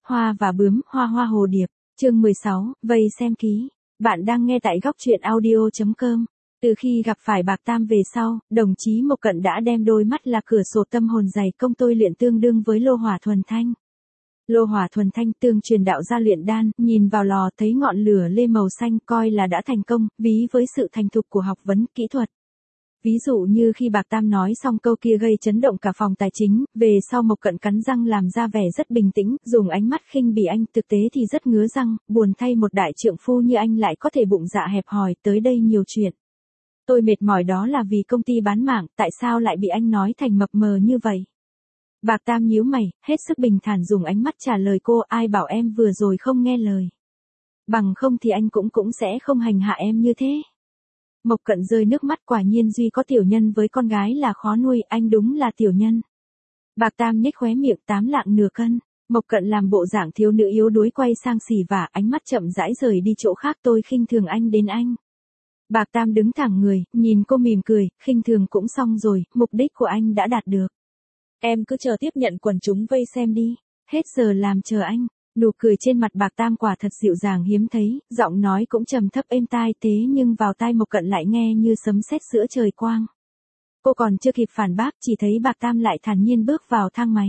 Hoa và bướm, hoa hoa hồ điệp, chương 16, vây xem ký. Bạn đang nghe tại góc truyện audio.com. Từ khi gặp phải Bạc Tam về sau, đồng chí Mộc Cận đã đem đôi mắt là cửa sổ tâm hồn dày công tôi luyện tương đương với lô hỏa thuần thanh. Lô hỏa thuần thanh tương truyền đạo gia luyện đan, nhìn vào lò thấy ngọn lửa lê màu xanh coi là đã thành công, ví với sự thành thục của học vấn kỹ thuật. Ví dụ như khi Bạc Tam nói xong câu kia gây chấn động cả phòng tài chính, về sau Mộc Cận cắn răng làm ra vẻ rất bình tĩnh, dùng ánh mắt khinh bỉ anh, thực tế thì rất ngứa răng, buồn thay một đại trượng phu như anh lại có thể bụng dạ hẹp hòi tới đây nhiều chuyện. Tôi mệt mỏi đó là vì công ty bán mạng, tại sao lại bị anh nói thành mập mờ như vậy? Bạc Tam nhíu mày, hết sức bình thản dùng ánh mắt trả lời cô, ai bảo em vừa rồi không nghe lời. Bằng không thì anh cũng sẽ không hành hạ em như thế. Mộc Cận rơi nước mắt, quả nhiên duy có tiểu nhân với con gái là khó nuôi, anh đúng là tiểu nhân. Bạc Tam nhếch khóe miệng, 8 lạng nửa cân. Mộc Cận làm bộ dạng thiếu nữ yếu đuối quay sang xì vả, ánh mắt chậm rãi rời đi chỗ khác, tôi khinh thường anh đến anh. Bạc Tam đứng thẳng người, nhìn cô mỉm cười, khinh thường cũng xong rồi, mục đích của anh đã đạt được. Em cứ chờ tiếp nhận quần chúng vây xem đi, hết giờ làm chờ anh. Nụ cười trên mặt Bạc Tam quả thật dịu dàng hiếm thấy, giọng nói cũng trầm thấp êm tai, thế nhưng vào tai Mộc Cận lại nghe như sấm sét giữa trời quang. Cô còn chưa kịp phản bác, chỉ thấy Bạc Tam lại thản nhiên bước vào thang máy.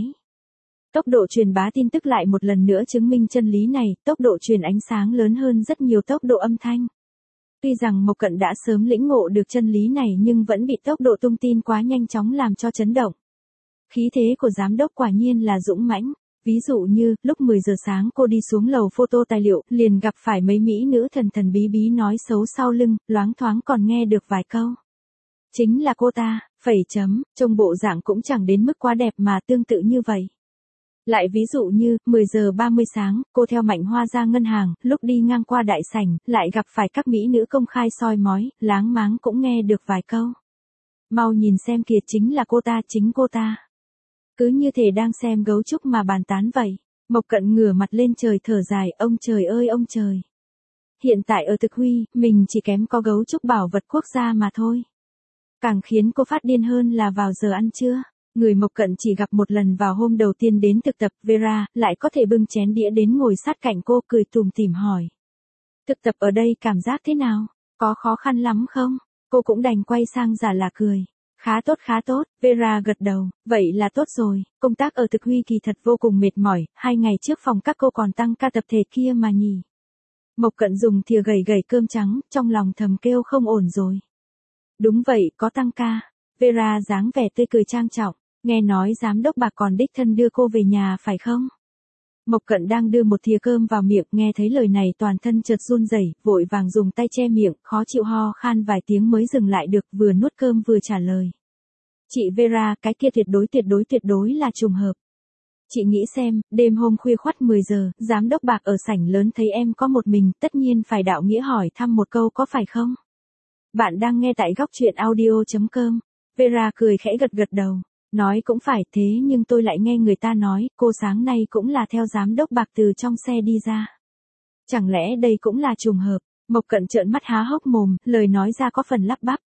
Tốc độ truyền bá tin tức lại một lần nữa chứng minh chân lý này, tốc độ truyền ánh sáng lớn hơn rất nhiều tốc độ âm thanh. Tuy rằng Mộc Cận đã sớm lĩnh ngộ được chân lý này nhưng vẫn bị tốc độ tung tin quá nhanh chóng làm cho chấn động. Khí thế của giám đốc quả nhiên là dũng mãnh. Ví dụ như, lúc 10 giờ sáng cô đi xuống lầu photo tài liệu, liền gặp phải mấy mỹ nữ thần thần bí bí nói xấu sau lưng, loáng thoáng còn nghe được vài câu. Chính là cô ta, trông bộ dạng cũng chẳng đến mức quá đẹp mà tương tự như vậy. Lại ví dụ như, 10 giờ 30 sáng, cô theo Mạnh Hoa ra ngân hàng, lúc đi ngang qua đại sảnh, lại gặp phải các mỹ nữ công khai soi mói, láng máng cũng nghe được vài câu. Mau nhìn xem kìa, chính là cô ta, chính cô ta. Cứ như thể đang xem gấu trúc mà bàn tán vậy. Mộc Cận ngửa mặt lên trời thở dài, ông trời ơi ông trời. Hiện tại ở Thực Huy, mình chỉ kém có gấu trúc bảo vật quốc gia mà thôi. Càng khiến cô phát điên hơn là vào giờ ăn trưa. Người Mộc Cận chỉ gặp một lần vào hôm đầu tiên đến thực tập, Vera lại có thể bưng chén đĩa đến ngồi sát cạnh cô, cười tủm tỉm hỏi. Thực tập ở đây cảm giác thế nào? Có khó khăn lắm không? Cô cũng đành quay sang giả là cười. Khá tốt, Vera gật đầu, vậy là tốt rồi, công tác ở Thực Huy kỳ thật vô cùng mệt mỏi, 2 ngày trước phòng các cô còn tăng ca tập thể kia mà nhỉ. Mộc Cận dùng thìa gẩy cơm trắng, trong lòng thầm kêu không ổn rồi. Đúng vậy, có tăng ca. Vera dáng vẻ tươi cười trang trọng, nghe nói giám đốc Bạc còn đích thân đưa cô về nhà phải không? Mộc Cận đang đưa một thìa cơm vào miệng, nghe thấy lời này toàn thân chợt run rẩy, vội vàng dùng tay che miệng, khó chịu ho khan vài tiếng mới dừng lại được, vừa nuốt cơm vừa trả lời. Chị Vera, cái kia tuyệt đối là trùng hợp. Chị nghĩ xem, đêm hôm khuya khoắt 10 giờ, giám đốc Bạc ở sảnh lớn thấy em có một mình, tất nhiên phải đạo nghĩa hỏi thăm một câu có phải không? Bạn đang nghe tại góc truyện audio.com. Vera cười khẽ gật đầu. Nói cũng phải, thế nhưng tôi lại nghe người ta nói, cô sáng nay cũng là theo giám đốc Bạc từ trong xe đi ra. Chẳng lẽ đây cũng là trùng hợp? Mộc Cận trợn mắt há hốc mồm, lời nói ra có phần lắp bắp.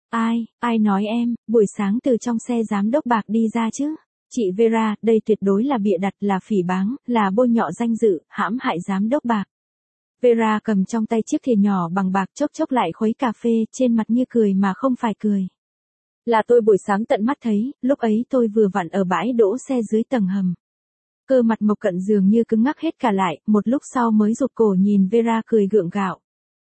Ai nói em, buổi sáng từ trong xe giám đốc Bạc đi ra chứ? Chị Vera, đây tuyệt đối là bịa đặt, là phỉ báng, là bôi nhọ danh dự, hãm hại giám đốc Bạc. Vera cầm trong tay chiếc thìa nhỏ bằng bạc, chốc lại khuấy cà phê, trên mặt như cười mà không phải cười. Là tôi buổi sáng tận mắt thấy, lúc ấy tôi vừa vặn ở bãi đỗ xe dưới tầng hầm. Cơ mặt Mộc Cận dường như cứng ngắc hết cả lại, một lúc sau mới rụt cổ nhìn Vera cười gượng gạo.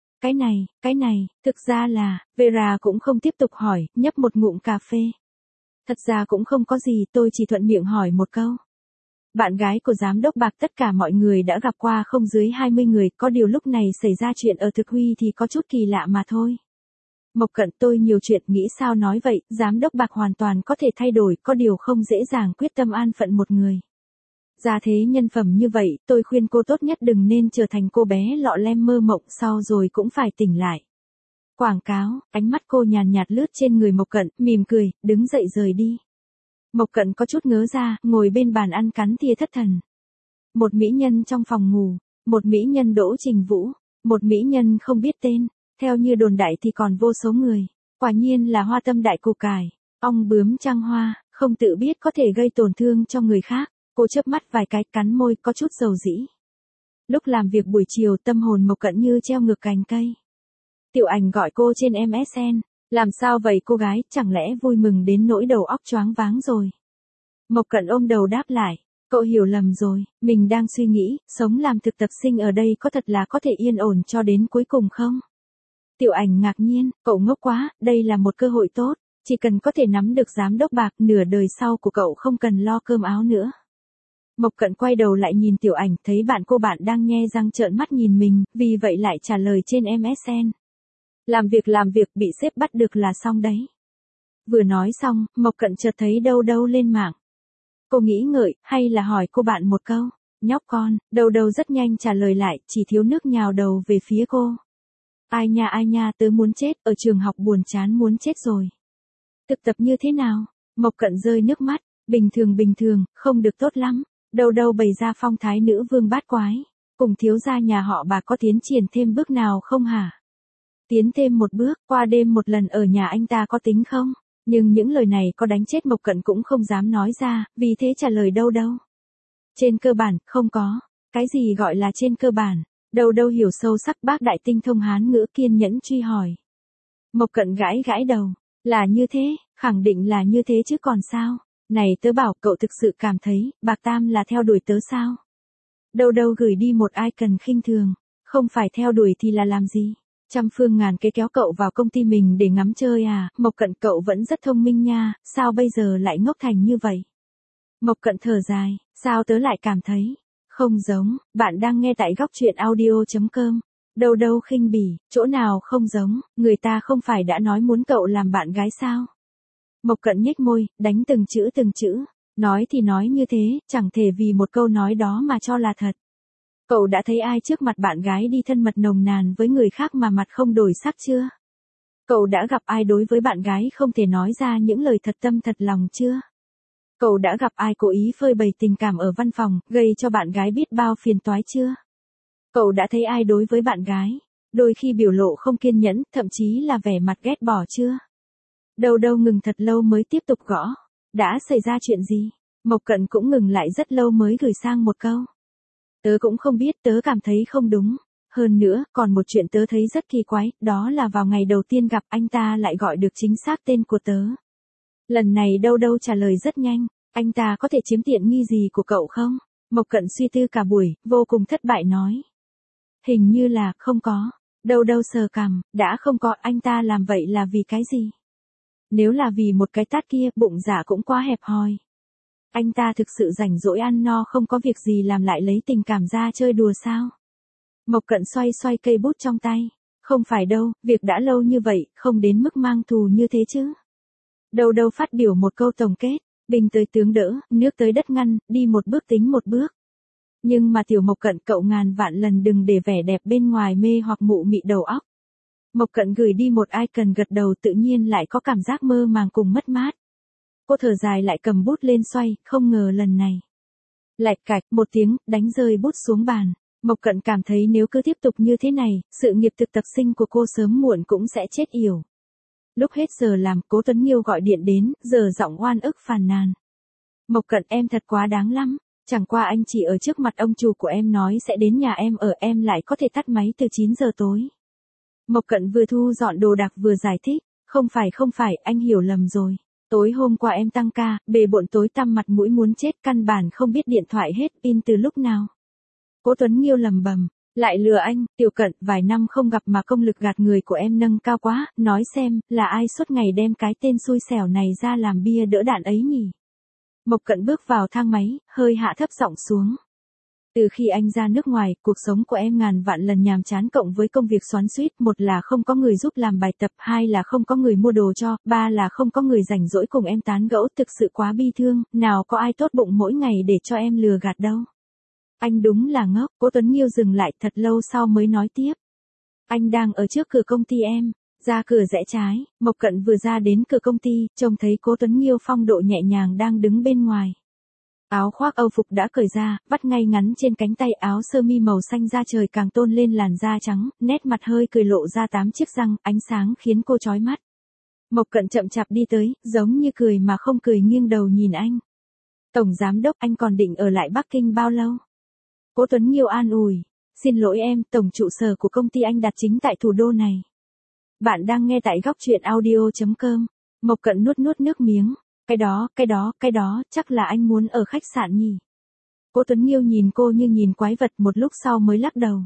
Cái này, thực ra là, Vera cũng không tiếp tục hỏi, nhấp một ngụm cà phê. Thật ra cũng không có gì, tôi chỉ thuận miệng hỏi một câu. Bạn gái của giám đốc Bạc tất cả mọi người đã gặp qua không dưới 20 người, có điều lúc này xảy ra chuyện ở Thực Huy thì có chút kỳ lạ mà thôi. Mộc Cận, tôi nhiều chuyện, nghĩ sao nói vậy, giám đốc Bạc hoàn toàn có thể thay đổi, có điều không dễ dàng quyết tâm an phận một người. Ra thế nhân phẩm như vậy, tôi khuyên cô tốt nhất đừng nên trở thành cô bé lọ lem mơ mộng, sau rồi cũng phải tỉnh lại. Quảng cáo, ánh mắt cô nhàn nhạt lướt trên người Mộc Cận, mỉm cười, đứng dậy rời đi. Mộc Cận có chút ngớ ra, ngồi bên bàn ăn cắn thìa thất thần. Một mỹ nhân trong phòng ngủ, một mỹ nhân Đỗ Trình Vũ, một mỹ nhân không biết tên, theo như đồn đại thì còn vô số người. Quả nhiên là hoa tâm đại củ cải, ong bướm trăng hoa, không tự biết có thể gây tổn thương cho người khác. Cô chớp mắt vài cái, cắn môi, có chút dầu dĩ. Lúc làm việc buổi chiều tâm hồn Mộc Cận như treo ngược cành cây. Tiểu Ảnh gọi cô trên MSN. Làm sao vậy cô gái, chẳng lẽ vui mừng đến nỗi đầu óc choáng váng rồi? Mộc Cận ôm đầu đáp lại. Cậu hiểu lầm rồi, mình đang suy nghĩ, sống làm thực tập sinh ở đây có thật là có thể yên ổn cho đến cuối cùng không? Tiểu Ảnh ngạc nhiên, cậu ngốc quá, đây là một cơ hội tốt, chỉ cần có thể nắm được giám đốc bạc nửa đời sau của cậu không cần lo cơm áo nữa. Mộc Cận quay đầu lại nhìn Tiểu Ảnh, thấy bạn cô bạn đang nhe răng trợn mắt nhìn mình, vì vậy lại trả lời trên MSN. Làm việc, bị sếp bắt được là xong đấy. Vừa nói xong, Mộc Cận chợt thấy đâu đâu lên mạng. Cô nghĩ ngợi, hay là hỏi cô bạn một câu. Nhóc con, đâu đâu rất nhanh trả lời lại, chỉ thiếu nước nhào đầu về phía cô. Ai nha, tớ muốn chết, ở trường học buồn chán muốn chết rồi. Thực tập như thế nào? Mộc Cận rơi nước mắt, bình thường, không được tốt lắm. Đâu đâu bày ra phong thái nữ vương bát quái. Cùng thiếu gia nhà họ Bà có tiến triển thêm bước nào không hả? Tiến thêm một bước, qua đêm một lần ở nhà anh ta có tính không? Nhưng những lời này có đánh chết Mộc Cận cũng không dám nói ra, vì thế trả lời đâu đâu. Trên cơ bản, không có. Cái gì gọi là trên cơ bản? Đâu đâu hiểu sâu sắc, bác đại tinh thông Hán ngữ kiên nhẫn truy hỏi. Mộc Cận gãi đầu. Là như thế, khẳng định là như thế chứ còn sao? Này tớ bảo, cậu thực sự cảm thấy, Bạc Tam là theo đuổi tớ sao? Đâu đâu gửi đi một icon khinh thường. Không phải theo đuổi thì là làm gì? Trăm phương ngàn kế kéo cậu vào công ty mình để ngắm chơi à? Mộc Cận cậu vẫn rất thông minh nha, sao bây giờ lại ngốc thành như vậy? Mộc Cận thở dài, sao tớ lại cảm thấy không giống. Bạn đang nghe tại góc truyện audio.com. Đâu đâu khinh bỉ, chỗ nào không giống, người ta không phải đã nói muốn cậu làm bạn gái sao? Mộc Cận nhếch môi, đánh từng chữ. Nói thì nói như thế, chẳng thể vì một câu nói đó mà cho là thật. Cậu đã thấy ai trước mặt bạn gái đi thân mật nồng nàn với người khác mà mặt không đổi sắc chưa? Cậu đã gặp ai đối với bạn gái không thể nói ra những lời thật tâm thật lòng chưa? Cậu đã gặp ai cố ý phơi bày tình cảm ở văn phòng, gây cho bạn gái biết bao phiền toái chưa? Cậu đã thấy ai đối với bạn gái, đôi khi biểu lộ không kiên nhẫn, thậm chí là vẻ mặt ghét bỏ chưa? Đâu đâu ngừng thật lâu mới tiếp tục gõ. Đã xảy ra chuyện gì? Mộc Cận cũng ngừng lại rất lâu mới gửi sang một câu. Tớ cũng không biết, tớ cảm thấy không đúng. Hơn nữa, còn một chuyện tớ thấy rất kỳ quái, đó là vào ngày đầu tiên gặp anh ta lại gọi được chính xác tên của tớ. Lần này đâu đâu trả lời rất nhanh, anh ta có thể chiếm tiện nghi gì của cậu không? Mộc Cận suy tư cả buổi, vô cùng thất bại nói. Hình như là không có. Đâu đâu sờ cằm, đã không có, anh ta làm vậy là vì cái gì? Nếu là vì một cái tát kia, bụng dạ cũng quá hẹp hòi. Anh ta thực sự rảnh rỗi ăn no không có việc gì làm lại lấy tình cảm ra chơi đùa sao? Mộc Cận xoay cây bút trong tay. Không phải đâu, việc đã lâu như vậy, không đến mức mang thù như thế chứ. Đâu đâu phát biểu một câu tổng kết, binh tới tướng đỡ, nước tới đất ngăn, đi một bước tính một bước. Nhưng mà tiểu Mộc Cận cậu ngàn vạn lần đừng để vẻ đẹp bên ngoài mê hoặc mụ mị đầu óc. Mộc Cận gửi đi một icon gật đầu, tự nhiên lại có cảm giác mơ màng cùng mất mát. Cô thở dài lại cầm bút lên xoay, không ngờ lần này. Lạch cạch một tiếng, đánh rơi bút xuống bàn. Mộc Cận cảm thấy nếu cứ tiếp tục như thế này, sự nghiệp thực tập sinh của cô sớm muộn cũng sẽ chết yểu. Lúc hết giờ làm, Cố Tuấn Nghiêu gọi điện đến, giờ giọng oan ức phàn nàn. Mộc Cận em thật quá đáng lắm. Chẳng qua anh chỉ ở trước mặt ông chủ của em nói sẽ đến nhà em ở, em lại có thể tắt máy từ 9 giờ tối. Mộc Cận vừa thu dọn đồ đạc vừa giải thích. Không phải, anh hiểu lầm rồi. Tối hôm qua em tăng ca, bề bộn tối tăm mặt mũi muốn chết, căn bản không biết điện thoại hết pin từ lúc nào. Cố Tuấn Nghiêu lầm bầm, lại lừa anh, Tiểu Cận, vài năm không gặp mà công lực gạt người của em nâng cao quá, nói xem, là ai suốt ngày đem cái tên xui xẻo này ra làm bia đỡ đạn ấy nhỉ? Mộc Cận bước vào thang máy, hơi hạ thấp giọng xuống. Từ khi anh ra nước ngoài, cuộc sống của em ngàn vạn lần nhàm chán cộng với công việc xoắn xuýt, một là không có người giúp làm bài tập, hai là không có người mua đồ cho, ba là không có người rảnh rỗi cùng em tán gẫu, thực sự quá bi thương, nào có ai tốt bụng mỗi ngày để cho em lừa gạt đâu. Anh đúng là ngốc. Cố Tuấn Nghiêu dừng lại thật lâu sau mới nói tiếp. Anh đang ở trước cửa công ty em. Ra cửa rẽ trái, Mộc Cận vừa ra đến cửa công ty, trông thấy Cố Tuấn Nghiêu phong độ nhẹ nhàng đang đứng bên ngoài. Áo khoác Âu phục đã cởi ra, vắt ngay ngắn trên cánh tay, áo sơ mi màu xanh da trời càng tôn lên làn da trắng, nét mặt hơi cười lộ ra 8 chiếc răng, ánh sáng khiến cô chói mắt. Mộc Cận chậm chạp đi tới, giống như cười mà không cười, nghiêng đầu nhìn anh. Tổng giám đốc, anh còn định ở lại Bắc Kinh bao lâu? Cố Tuấn Nghiêu an ủi. Xin lỗi em, tổng trụ sở của công ty anh đặt chính tại thủ đô này. Bạn đang nghe tại góc truyện audio.com. Mộc Cận nuốt nước miếng. Cái đó, chắc là anh muốn ở khách sạn nhỉ? Cố Tuấn Nghiêu nhìn cô như nhìn quái vật, một lúc sau mới lắc đầu.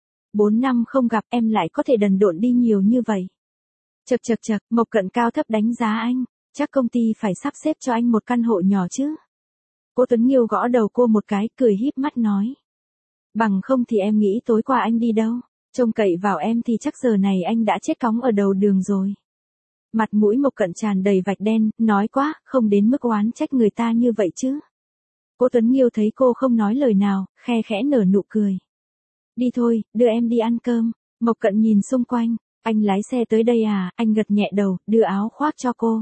4 năm không gặp em lại có thể đần độn đi nhiều như vậy. Chậc, Mộc Cận cao thấp đánh giá anh. Chắc công ty phải sắp xếp cho anh một căn hộ nhỏ chứ. Cố Tuấn Nghiêu gõ đầu cô một cái, cười híp mắt nói. Bằng không thì em nghĩ tối qua anh đi đâu? Trông cậy vào em thì chắc giờ này anh đã chết cóng ở đầu đường rồi. Mặt mũi Mộc Cận tràn đầy vạch đen, nói quá, không đến mức oán trách người ta như vậy chứ. Cố Tuấn Nghiêu thấy cô không nói lời nào, khe khẽ nở nụ cười. Đi thôi, đưa em đi ăn cơm. Mộc Cận nhìn xung quanh, anh lái xe tới đây à? Anh gật nhẹ đầu, đưa áo khoác cho cô.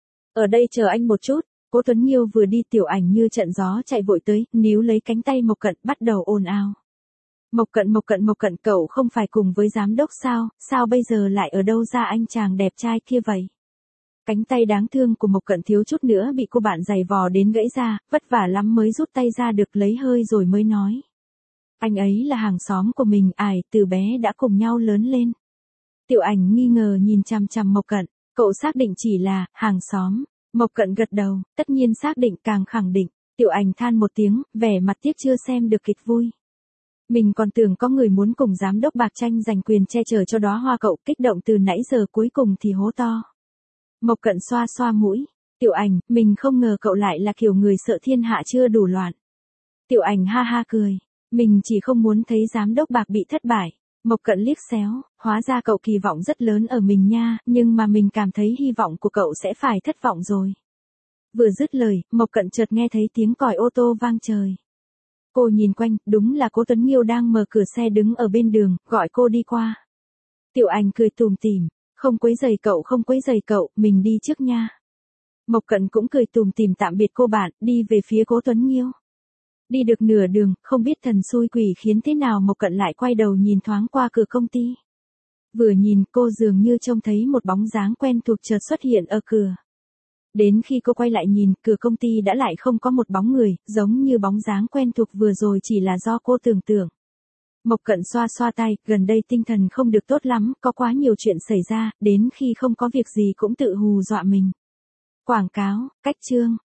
Ở đây chờ anh một chút. Cố Tuấn Nghiêu vừa đi, Tiểu Ảnh như trận gió chạy vội tới, níu lấy cánh tay Mộc Cận, bắt đầu ồn ào. Mộc Cận, cậu không phải cùng với giám đốc sao? Sao bây giờ lại ở đâu ra anh chàng đẹp trai kia vậy? Cánh tay đáng thương của Mộc Cận thiếu chút nữa bị cô bạn giày vò đến gãy ra, vất vả lắm mới rút tay ra được, lấy hơi rồi mới nói. Anh ấy là hàng xóm của mình, từ bé đã cùng nhau lớn lên. Tiểu Ảnh nghi ngờ nhìn chằm chằm Mộc Cận, cậu xác định chỉ là hàng xóm? Mộc Cận gật đầu, tất nhiên xác định, càng khẳng định. Tiểu Ảnh than một tiếng, vẻ mặt tiếc chưa xem được kịch vui. Mình còn tưởng có người muốn cùng giám đốc Bạc tranh giành quyền che chở cho đóa hoa, cậu kích động từ nãy giờ cuối cùng thì hố to. Mộc Cận xoa xoa mũi. Tiểu Ảnh, mình không ngờ cậu lại là kiểu người sợ thiên hạ chưa đủ loạn. Tiểu Ảnh ha ha cười. Mình chỉ không muốn thấy giám đốc Bạc bị thất bại. Mộc Cận liếc xéo, hóa ra cậu kỳ vọng rất lớn ở mình nha, nhưng mà mình cảm thấy hy vọng của cậu sẽ phải thất vọng rồi. Vừa dứt lời, Mộc Cận chợt nghe thấy tiếng còi ô tô vang trời. Cô nhìn quanh, đúng là Cố Tuấn Nghiêu đang mở cửa xe đứng ở bên đường, gọi cô đi qua. Tiểu Ảnh cười tủm tỉm, không quấy rầy cậu, mình đi trước nha. Mộc Cận cũng cười tủm tỉm tạm biệt cô bạn, đi về phía Cố Tuấn Nghiêu. Đi được nửa đường, không biết thần xui quỷ khiến thế nào Mộc Cận lại quay đầu nhìn thoáng qua cửa công ty. Vừa nhìn, cô dường như trông thấy một bóng dáng quen thuộc chợt xuất hiện ở cửa. Đến khi cô quay lại nhìn, cửa công ty đã lại không có một bóng người, giống như bóng dáng quen thuộc vừa rồi chỉ là do cô tưởng tượng. Mộc Cận xoa xoa tay, gần đây tinh thần không được tốt lắm, có quá nhiều chuyện xảy ra, đến khi không có việc gì cũng tự hù dọa mình. Quảng cáo, cách chương.